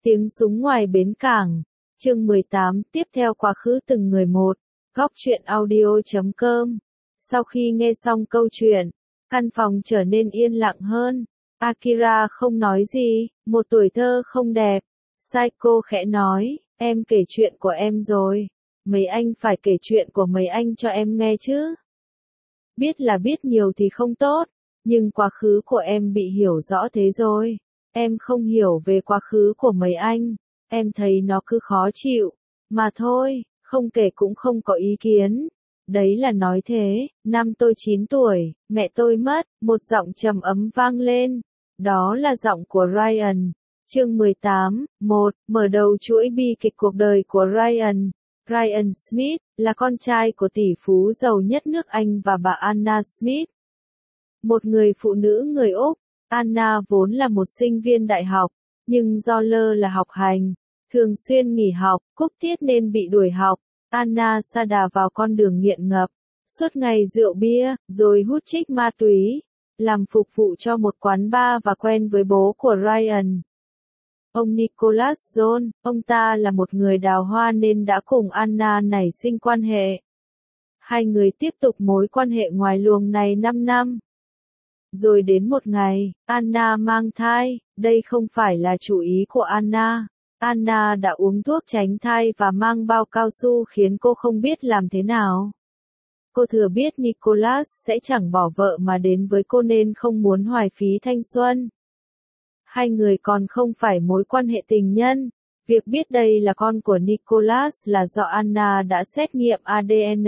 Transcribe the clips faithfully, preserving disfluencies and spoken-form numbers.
Tiếng súng ngoài bến cảng. Chương mười tám tiếp theo quá khứ từng người một. Góc truyện audio chấm com. Sau khi nghe xong câu chuyện, căn phòng trở nên yên lặng hơn. Akira không nói gì, một tuổi thơ không đẹp. Saiko khẽ nói, em kể chuyện của em rồi. Mấy anh phải kể chuyện của mấy anh cho em nghe chứ. Biết là biết nhiều thì không tốt, nhưng quá khứ của em bị hiểu rõ thế rồi. Em không hiểu về quá khứ của mấy anh, em thấy nó cứ khó chịu, mà thôi, không kể cũng không có ý kiến. Đấy là nói thế, năm tôi chín tuổi, mẹ tôi mất, một giọng trầm ấm vang lên. Đó là giọng của Ryan. Chương mười tám, một, mở đầu chuỗi bi kịch cuộc đời của Ryan. Ryan Smith, là con trai của tỷ phú giàu nhất nước Anh và bà Anna Smith. Một người phụ nữ người Úc, Anna vốn là một sinh viên đại học, nhưng do lơ là học hành, thường xuyên nghỉ học, cúp tiết nên bị đuổi học. Anna sa đà vào con đường nghiện ngập, suốt ngày rượu bia, rồi hút chích ma túy, làm phục vụ cho một quán bar và quen với bố của Ryan. Ông Nicholas John, ông ta là một người đào hoa nên đã cùng Anna nảy sinh quan hệ. Hai người tiếp tục mối quan hệ ngoài luồng này năm năm. Rồi đến một ngày, Anna mang thai, đây không phải là chủ ý của Anna. Anna đã uống thuốc tránh thai và mang bao cao su khiến cô không biết làm thế nào. Cô thừa biết Nicholas sẽ chẳng bỏ vợ mà đến với cô nên không muốn hoài phí thanh xuân. Hai người còn không phải mối quan hệ tình nhân. Việc biết đây là con của Nicholas là do Anna đã xét nghiệm a đê en.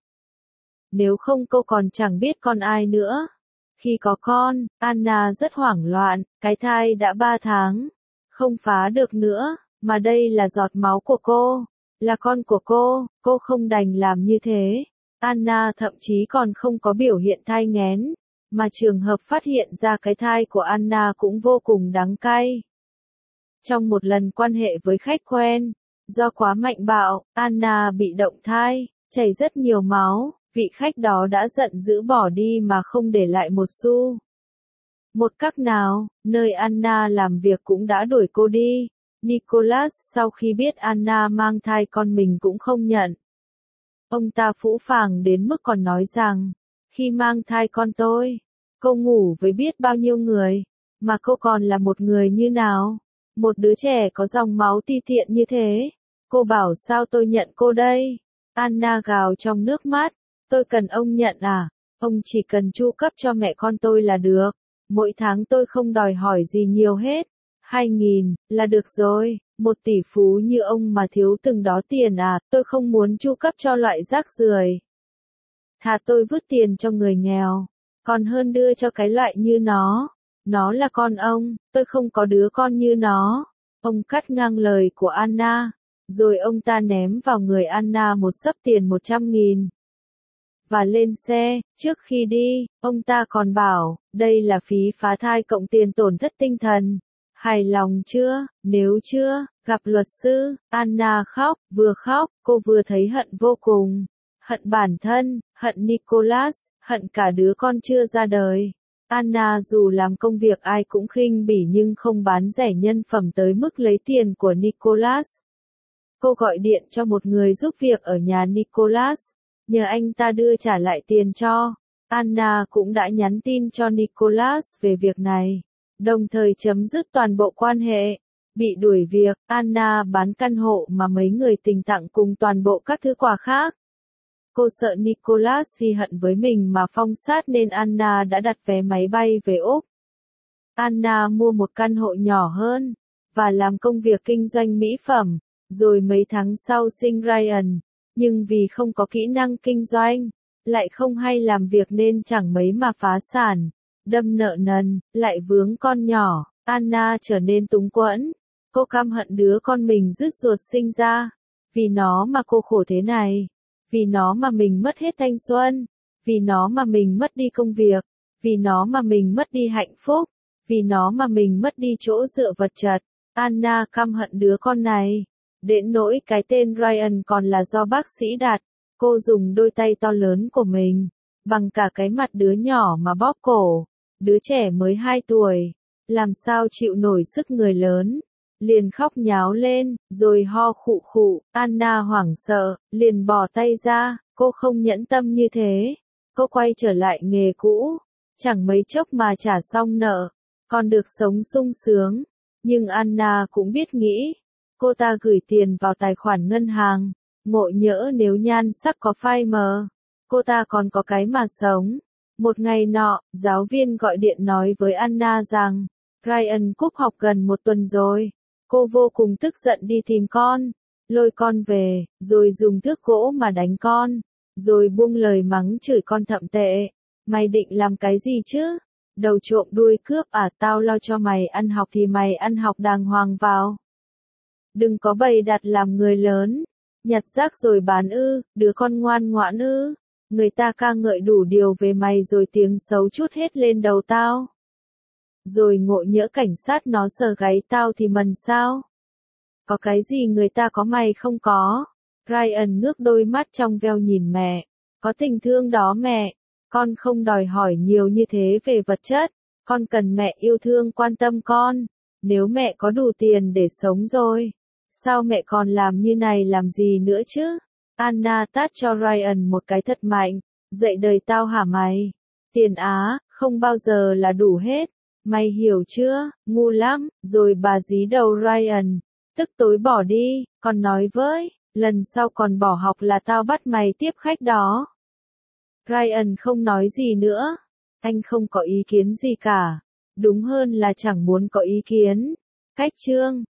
Nếu không cô còn chẳng biết con ai nữa. Khi có con, Anna rất hoảng loạn, cái thai đã ba tháng. Không phá được nữa, mà đây là giọt máu của cô, là con của cô, cô không đành làm như thế. Anna thậm chí còn không có biểu hiện thai nghén, mà trường hợp phát hiện ra cái thai của Anna cũng vô cùng đắng cay. Trong một lần quan hệ với khách quen, do quá mạnh bạo, Anna bị động thai, chảy rất nhiều máu. Vị khách đó đã giận dữ bỏ đi mà không để lại một xu. Một cách nào, nơi Anna làm việc cũng đã đuổi cô đi. Nicholas sau khi biết Anna mang thai con mình cũng không nhận. Ông ta phũ phàng đến mức còn nói rằng, khi mang thai con tôi, cô ngủ với biết bao nhiêu người, mà cô còn là một người như nào? Một đứa trẻ có dòng máu ti tiện như thế. Cô bảo sao tôi nhận cô đây? Anna gào trong nước mắt. Tôi cần ông nhận à? Ông chỉ cần chu cấp cho mẹ con tôi là được. Mỗi tháng tôi không đòi hỏi gì nhiều hết. Hai nghìn, là được rồi. Một tỷ phú như ông mà thiếu từng đó tiền à? Tôi không muốn chu cấp cho loại rác rưởi. Thà tôi vứt tiền cho người nghèo. Còn hơn đưa cho cái loại như nó. Nó là con ông, tôi không có đứa con như nó. Ông cắt ngang lời của Anna. Rồi ông ta ném vào người Anna một xấp tiền một trăm nghìn. Và lên xe, trước khi đi, ông ta còn bảo, đây là phí phá thai cộng tiền tổn thất tinh thần. Hài lòng chưa? Nếu chưa, gặp luật sư. Anna khóc, vừa khóc, cô vừa thấy hận vô cùng. Hận bản thân, hận Nicholas, hận cả đứa con chưa ra đời. Anna dù làm công việc ai cũng khinh bỉ nhưng không bán rẻ nhân phẩm tới mức lấy tiền của Nicholas. Cô gọi điện cho một người giúp việc ở nhà Nicholas. Nhờ anh ta đưa trả lại tiền cho. Anna cũng đã nhắn tin cho Nicholas về việc này, đồng thời chấm dứt toàn bộ quan hệ. Bị đuổi việc, Anna bán căn hộ mà mấy người tình tặng cùng toàn bộ các thứ quà khác. Cô sợ Nicholas ghi hận với mình mà phong sát nên Anna đã đặt vé máy bay về Úc. Anna mua một căn hộ nhỏ hơn, và làm công việc kinh doanh mỹ phẩm, rồi mấy tháng sau sinh Ryan. Nhưng vì không có kỹ năng kinh doanh, lại không hay làm việc nên chẳng mấy mà phá sản, đâm nợ nần, lại vướng con nhỏ, Anna trở nên túng quẫn. Cô căm hận đứa con mình rứt ruột sinh ra. Vì nó mà cô khổ thế này. Vì nó mà mình mất hết thanh xuân. Vì nó mà mình mất đi công việc. Vì nó mà mình mất đi hạnh phúc. Vì nó mà mình mất đi chỗ dựa vật chất. Anna căm hận đứa con này. Đến nỗi cái tên Ryan còn là do bác sĩ đặt. Cô dùng đôi tay to lớn của mình, bằng cả cái mặt đứa nhỏ mà bóp cổ. Đứa trẻ mới hai tuổi, làm sao chịu nổi sức người lớn. liền khóc nháo lên, rồi ho khụ khụ, Anna hoảng sợ, liền bỏ tay ra, cô không nhẫn tâm như thế. Cô quay trở lại nghề cũ, chẳng mấy chốc mà trả xong nợ, còn được sống sung sướng. Nhưng Anna cũng biết nghĩ, cô ta gửi tiền vào tài khoản ngân hàng, ngộ nhỡ nếu nhan sắc có phai mờ, cô ta còn có cái mà sống. Một ngày nọ, giáo viên gọi điện nói với Anna rằng, Ryan cúp học gần một tuần rồi. Cô vô cùng tức giận đi tìm con, lôi con về, rồi dùng thước gỗ mà đánh con, rồi buông lời mắng chửi con thậm tệ. Mày định làm cái gì chứ? Đầu trộm đuôi cướp à, tao lo cho mày ăn học thì mày ăn học đàng hoàng vào. Đừng có bày đặt làm người lớn, nhặt rác rồi bán ư, đứa con ngoan ngoãn ư. Người ta ca ngợi đủ điều về mày rồi tiếng xấu chút hết lên đầu tao. Rồi ngộ nhỡ cảnh sát nó sờ gáy tao thì mần sao? Có cái gì người ta có mày không có? Ryan ngước đôi mắt trong veo nhìn mẹ. Có tình thương đó mẹ. Con không đòi hỏi nhiều như thế về vật chất. Con cần mẹ yêu thương quan tâm con. Nếu mẹ có đủ tiền để sống rồi, sao mẹ còn làm như này làm gì nữa chứ? Anna tát cho Ryan một cái thật mạnh. Dậy đời tao hả mày? Tiền á, không bao giờ là đủ hết. Mày hiểu chưa? Ngu lắm. Rồi bà dí đầu Ryan. Tức tối bỏ đi, còn nói với, lần sau còn bỏ học là tao bắt mày tiếp khách đó. Ryan không nói gì nữa. Anh không có ý kiến gì cả. Đúng hơn là chẳng muốn có ý kiến. Cách chương